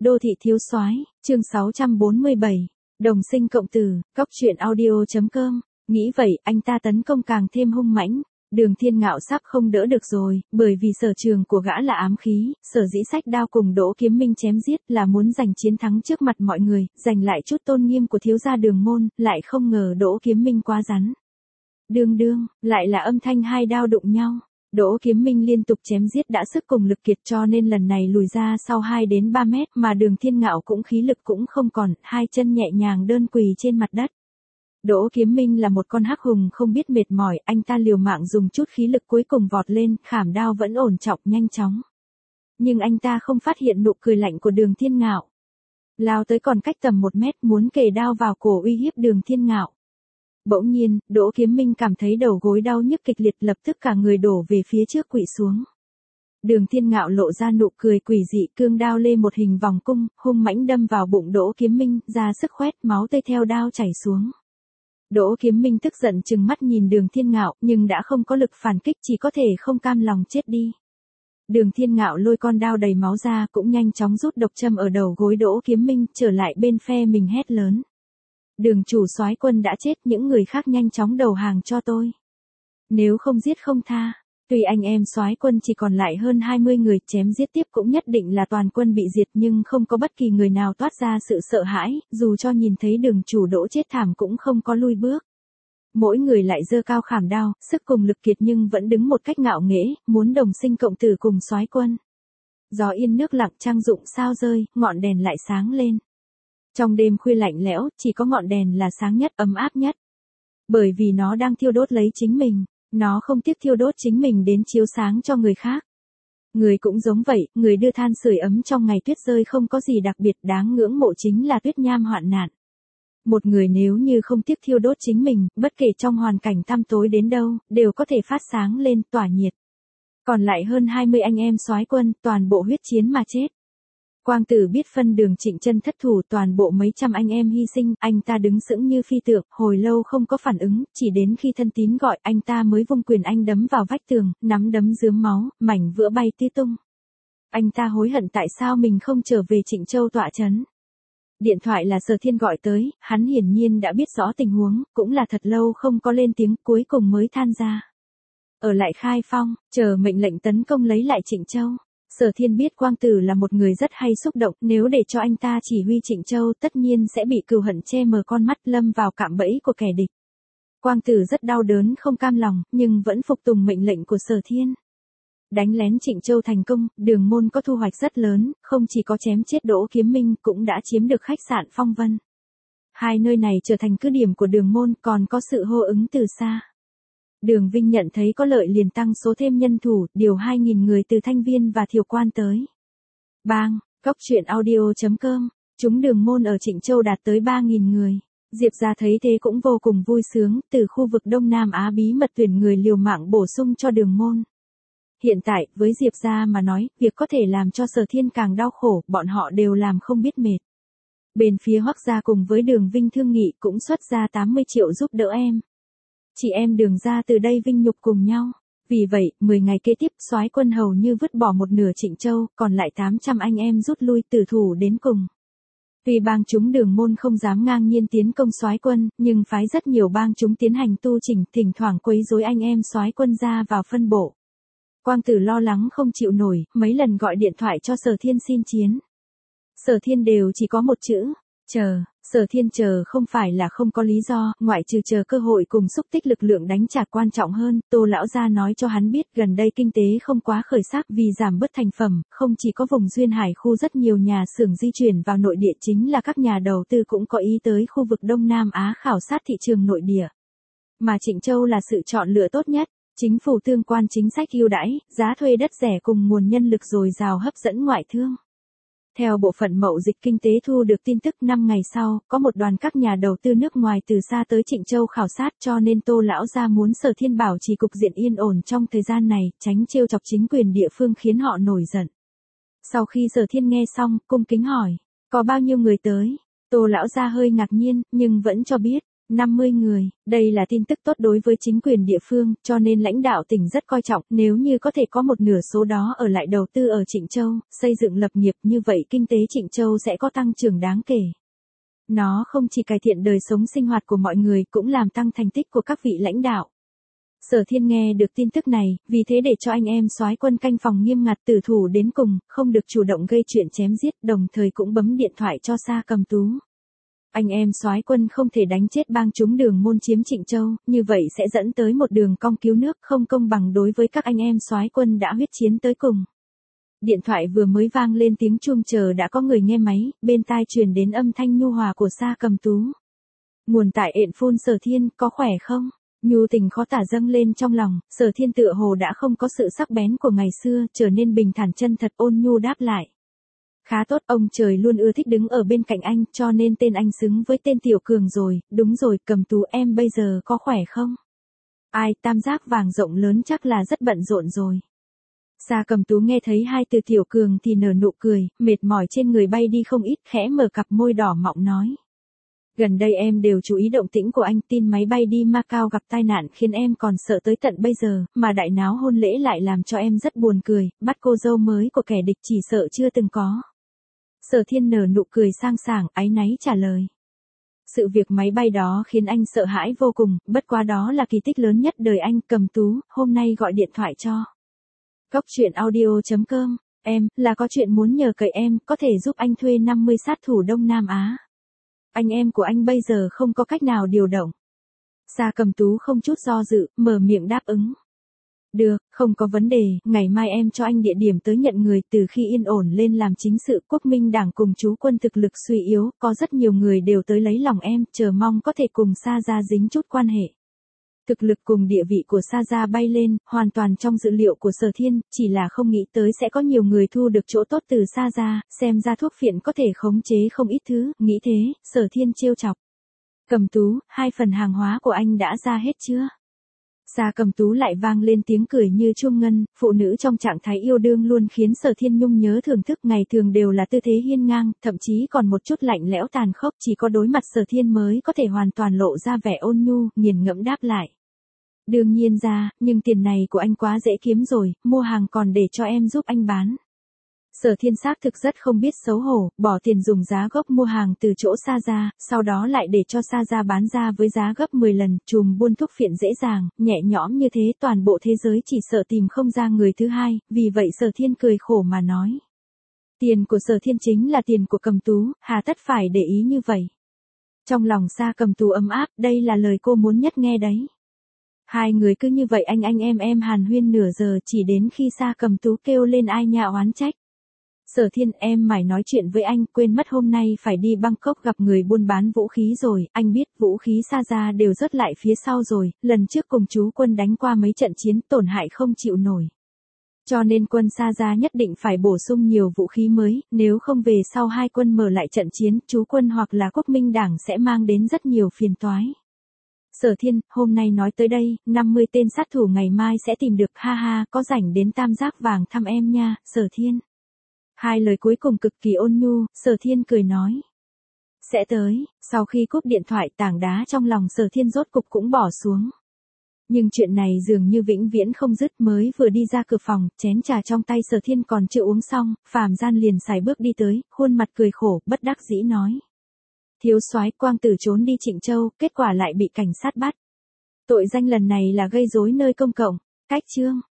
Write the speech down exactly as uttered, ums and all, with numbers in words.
Đô thị thiếu soái, chương sáu trăm bốn mươi bảy, đồng sinh cộng tử, góc truyện audio.com, nghĩ vậy anh ta tấn công càng thêm hung mãnh. Đường Thiên Ngạo sắp không đỡ được rồi, bởi vì sở trường của gã là ám khí, sở dĩ sách đao cùng Đỗ Kiếm Minh chém giết là muốn giành chiến thắng trước mặt mọi người, giành lại chút tôn nghiêm của thiếu gia Đường môn, lại không ngờ Đỗ Kiếm Minh quá rắn. Đương đương, lại là âm thanh hai đao đụng nhau. Đỗ Kiếm Minh liên tục chém giết đã sức cùng lực kiệt cho nên lần này lùi ra sau hai đến ba mét mà Đường Thiên Ngạo cũng khí lực cũng không còn, hai chân nhẹ nhàng đơn quỳ trên mặt đất. Đỗ Kiếm Minh là một con hắc hùng không biết mệt mỏi, anh ta liều mạng dùng chút khí lực cuối cùng vọt lên, khảm đao vẫn ổn trọng nhanh chóng. Nhưng anh ta không phát hiện nụ cười lạnh của Đường Thiên Ngạo. Lao tới còn cách tầm một mét muốn kề đao vào cổ uy hiếp Đường Thiên Ngạo. Bỗng nhiên, Đỗ Kiếm Minh cảm thấy đầu gối đau nhức kịch liệt lập tức cả người đổ về phía trước quỵ xuống. Đường Thiên Ngạo lộ ra nụ cười quỷ dị, cương đao lê một hình vòng cung, hung mãnh đâm vào bụng Đỗ Kiếm Minh, ra sức khoét máu tươi theo đao chảy xuống. Đỗ Kiếm Minh tức giận trừng mắt nhìn Đường Thiên Ngạo, nhưng đã không có lực phản kích, chỉ có thể không cam lòng chết đi. Đường Thiên Ngạo lôi con đao đầy máu ra, cũng nhanh chóng rút độc châm ở đầu gối Đỗ Kiếm Minh, trở lại bên phe mình hét lớn. Đường chủ soái quân đã chết, những người khác nhanh chóng đầu hàng cho tôi. Nếu không giết không tha. Tuy anh em soái quân chỉ còn lại hơn hai mươi người, chém giết tiếp cũng nhất định là toàn quân bị diệt, nhưng không có bất kỳ người nào toát ra sự sợ hãi, dù cho nhìn thấy đường chủ Đỗ chết thảm cũng không có lui bước. Mỗi người lại giơ cao khảm đao, sức cùng lực kiệt nhưng vẫn đứng một cách ngạo nghễ, muốn đồng sinh cộng tử cùng soái quân. Gió yên nước lặng, trăng rụng sao rơi, ngọn đèn lại sáng lên. Trong đêm khuya lạnh lẽo, chỉ có ngọn đèn là sáng nhất, ấm áp nhất. Bởi vì nó đang thiêu đốt lấy chính mình, nó không tiếc thiêu đốt chính mình đến chiếu sáng cho người khác. Người cũng giống vậy, người đưa than sưởi ấm trong ngày tuyết rơi không có gì đặc biệt, đáng ngưỡng mộ chính là Tuyết Nham hoạn nạn. Một người nếu như không tiếc thiêu đốt chính mình, bất kể trong hoàn cảnh tăm tối đến đâu, đều có thể phát sáng lên, tỏa nhiệt. Còn lại hơn hai mươi anh em soái quân, toàn bộ huyết chiến mà chết. Quang Tử biết phân Đường Trịnh chân thất thủ, toàn bộ mấy trăm anh em hy sinh, anh ta đứng sững như phi tượng, hồi lâu không có phản ứng, chỉ đến khi thân tín gọi anh ta mới vung quyền anh đấm vào vách tường, nắm đấm rướm máu, mảnh vữa bay tứ tung. Anh ta hối hận tại sao mình không trở về Trịnh Châu tọa trấn. Điện thoại là Sở Thiên gọi tới, hắn hiển nhiên đã biết rõ tình huống, cũng là thật lâu không có lên tiếng, cuối cùng mới than ra. Ở lại Khai Phong, chờ mệnh lệnh tấn công lấy lại Trịnh Châu. Sở Thiên biết Quang Tử là một người rất hay xúc động, nếu để cho anh ta chỉ huy Trịnh Châu tất nhiên sẽ bị cừu hận che mờ con mắt, lâm vào cạm bẫy của kẻ địch. Quang Tử rất đau đớn không cam lòng, nhưng vẫn phục tùng mệnh lệnh của Sở Thiên. Đánh lén Trịnh Châu thành công, Đường môn có thu hoạch rất lớn, không chỉ có chém chết Đỗ Kiếm Minh cũng đã chiếm được khách sạn Phong Vân. Hai nơi này trở thành cứ điểm của Đường môn, còn có sự hô ứng từ xa. Đường Vinh nhận thấy có lợi liền tăng số thêm nhân thủ, điều hai nghìn người từ Thanh Viên và Thiều Quan tới. Bang, góc truyện audio.com, chúng Đường môn ở Trịnh Châu đạt tới ba nghìn người. Diệp gia thấy thế cũng vô cùng vui sướng, từ khu vực Đông Nam Á bí mật tuyển người liều mạng bổ sung cho Đường môn. Hiện tại, với Diệp gia mà nói, việc có thể làm cho Sở Thiên càng đau khổ, bọn họ đều làm không biết mệt. Bên phía Hoắc gia cùng với Đường Vinh thương nghị cũng xuất ra tám mươi triệu giúp đỡ em. Chị em Đường gia từ đây vinh nhục cùng nhau. Vì vậy, mười ngày kế tiếp, soái quân hầu như vứt bỏ một nửa Trịnh Châu, còn lại tám trăm anh em rút lui, tử thủ đến cùng. Tuy bang chúng Đường môn không dám ngang nhiên tiến công soái quân, nhưng phái rất nhiều bang chúng tiến hành tu chỉnh, thỉnh thoảng quấy rối anh em soái quân ra vào phân bộ. Quang Tử lo lắng không chịu nổi, mấy lần gọi điện thoại cho Sở Thiên xin chiến. Sở Thiên đều chỉ có một chữ, chờ. Sở Thiên chờ không phải là không có lý do, ngoại trừ chờ cơ hội cùng xúc tích lực lượng đánh trả quan trọng hơn, Tô lão gia nói cho hắn biết gần đây kinh tế không quá khởi sắc vì giảm bớt thành phẩm, không chỉ có vùng duyên hải khu rất nhiều nhà xưởng di chuyển vào nội địa, chính là các nhà đầu tư cũng có ý tới khu vực Đông Nam Á khảo sát thị trường nội địa. Mà Trịnh Châu là sự chọn lựa tốt nhất, chính phủ tương quan chính sách ưu đãi, giá thuê đất rẻ cùng nguồn nhân lực dồi dào hấp dẫn ngoại thương. Theo bộ phận mậu dịch kinh tế thu được tin tức năm ngày sau, có một đoàn các nhà đầu tư nước ngoài từ xa tới Trịnh Châu khảo sát, cho nên Tô lão gia muốn Sở Thiên bảo trì cục diện yên ổn trong thời gian này, tránh trêu chọc chính quyền địa phương khiến họ nổi giận. Sau khi Sở Thiên nghe xong, cung kính hỏi, có bao nhiêu người tới? Tô lão gia hơi ngạc nhiên, nhưng vẫn cho biết, năm mươi người, đây là tin tức tốt đối với chính quyền địa phương, cho nên lãnh đạo tỉnh rất coi trọng, nếu như có thể có một nửa số đó ở lại đầu tư ở Trịnh Châu, xây dựng lập nghiệp, như vậy kinh tế Trịnh Châu sẽ có tăng trưởng đáng kể. Nó không chỉ cải thiện đời sống sinh hoạt của mọi người, cũng làm tăng thành tích của các vị lãnh đạo. Sở Thiên nghe được tin tức này, vì thế để cho anh em soái quân canh phòng nghiêm ngặt, tử thủ đến cùng, không được chủ động gây chuyện chém giết, đồng thời cũng bấm điện thoại cho Sa Cầm Tú. Anh em soái quân không thể đánh chết bang chúng Đường Môn chiếm Trịnh Châu, như vậy sẽ dẫn tới một đường cong cứu nước, không công bằng đối với các anh em soái quân đã huyết chiến tới cùng. Điện thoại vừa mới vang lên tiếng chuông chờ đã có người nghe máy, bên tai truyền đến âm thanh nhu hòa của Sa Cầm Tú. Nguồn tại ện phun Sở Thiên, có khỏe không? Nhu tình khó tả dâng lên trong lòng, Sở Thiên tựa hồ đã không có sự sắc bén của ngày xưa, trở nên bình thản chân thật, ôn nhu đáp lại. Khá tốt, ông trời luôn ưa thích đứng ở bên cạnh anh, cho nên tên anh xứng với tên Tiểu Cường rồi, đúng rồi, Cầm Tú em bây giờ có khỏe không? Ai, tam giác vàng rộng lớn chắc là rất bận rộn rồi. Sa Cầm Tú nghe thấy hai từ Tiểu Cường thì nở nụ cười, mệt mỏi trên người bay đi không ít, khẽ mở cặp môi đỏ mọng nói. Gần đây em đều chú ý động tĩnh của anh, tin máy bay đi Macau gặp tai nạn khiến em còn sợ tới tận bây giờ, mà đại náo hôn lễ lại làm cho em rất buồn cười, bắt cô dâu mới của kẻ địch chỉ sợ chưa từng có. Sở Thiên nở nụ cười sang sảng, áy náy trả lời. Sự việc máy bay đó khiến anh sợ hãi vô cùng, bất quá đó là kỳ tích lớn nhất đời anh. Cầm Tú, hôm nay gọi điện thoại cho Góc Chuyện Audio chấm com, em, là có chuyện muốn nhờ cậy em, có thể giúp anh thuê năm mươi sát thủ Đông Nam Á. Anh em của anh bây giờ không có cách nào điều động. Sa Cầm Tú không chút do dự, mở miệng đáp ứng. Được, không có vấn đề, ngày mai em cho anh địa điểm tới nhận người. Từ khi yên ổn lên làm chính sự, Quốc Minh Đảng cùng chú quân thực lực suy yếu, có rất nhiều người đều tới lấy lòng em, chờ mong có thể cùng Sa gia dính chút quan hệ. Thực lực cùng địa vị của Sa gia bay lên, hoàn toàn trong dự liệu của Sở Thiên, chỉ là không nghĩ tới sẽ có nhiều người thu được chỗ tốt từ Sa gia, xem ra thuốc phiện có thể khống chế không ít thứ, nghĩ thế, Sở Thiên trêu chọc. Cầm Tú, hai phần hàng hóa của anh đã ra hết chưa? Sa Cầm Tú lại vang lên tiếng cười như chuông ngân, phụ nữ trong trạng thái yêu đương luôn khiến Sở Thiên nhung nhớ thưởng thức, ngày thường đều là tư thế hiên ngang, thậm chí còn một chút lạnh lẽo tàn khốc, chỉ có đối mặt Sở Thiên mới có thể hoàn toàn lộ ra vẻ ôn nhu, nghiền ngẫm đáp lại. Đương nhiên ra, nhưng tiền này của anh quá dễ kiếm rồi, mua hàng còn để cho em giúp anh bán. Sở Thiên xác thực rất không biết xấu hổ, bỏ tiền dùng giá gốc mua hàng từ chỗ Sa gia, sau đó lại để cho Sa gia bán ra với giá gấp mười lần, chùm buôn thuốc phiện dễ dàng, nhẹ nhõm như thế toàn bộ thế giới chỉ sợ tìm không ra người thứ hai, vì vậy Sở Thiên cười khổ mà nói. Tiền của Sở Thiên chính là tiền của Cầm Tú, hà tất phải để ý như vậy. Trong lòng Sa Cầm Tú ấm áp, đây là lời cô muốn nhất nghe đấy. Hai người cứ như vậy anh anh em em hàn huyên nửa giờ, chỉ đến khi Sa Cầm Tú kêu lên ai nhạ oán trách. Sở Thiên, em mải nói chuyện với anh, quên mất hôm nay phải đi Bangkok gặp người buôn bán vũ khí rồi, anh biết vũ khí Sa gia đều rớt lại phía sau rồi, lần trước cùng chú quân đánh qua mấy trận chiến tổn hại không chịu nổi. Cho nên quân Sa gia nhất định phải bổ sung nhiều vũ khí mới, nếu không về sau hai quân mở lại trận chiến, chú quân hoặc là Quốc Minh Đảng sẽ mang đến rất nhiều phiền toái. Sở Thiên, hôm nay nói tới đây, năm mươi tên sát thủ ngày mai sẽ tìm được, ha ha, có rảnh đến tam giác vàng thăm em nha, Sở Thiên. Hai lời cuối cùng cực kỳ ôn nhu, Sở Thiên cười nói. Sẽ tới, sau khi cúp điện thoại tảng đá trong lòng Sở Thiên rốt cục cũng bỏ xuống. Nhưng chuyện này dường như vĩnh viễn không dứt, mới vừa đi ra cửa phòng, chén trà trong tay Sở Thiên còn chưa uống xong, Phàm Gian liền sải bước đi tới, khuôn mặt cười khổ, bất đắc dĩ nói. Thiếu soái Quang Tử trốn đi Trịnh Châu, kết quả lại bị cảnh sát bắt. Tội danh lần này là gây rối nơi công cộng, cách chương.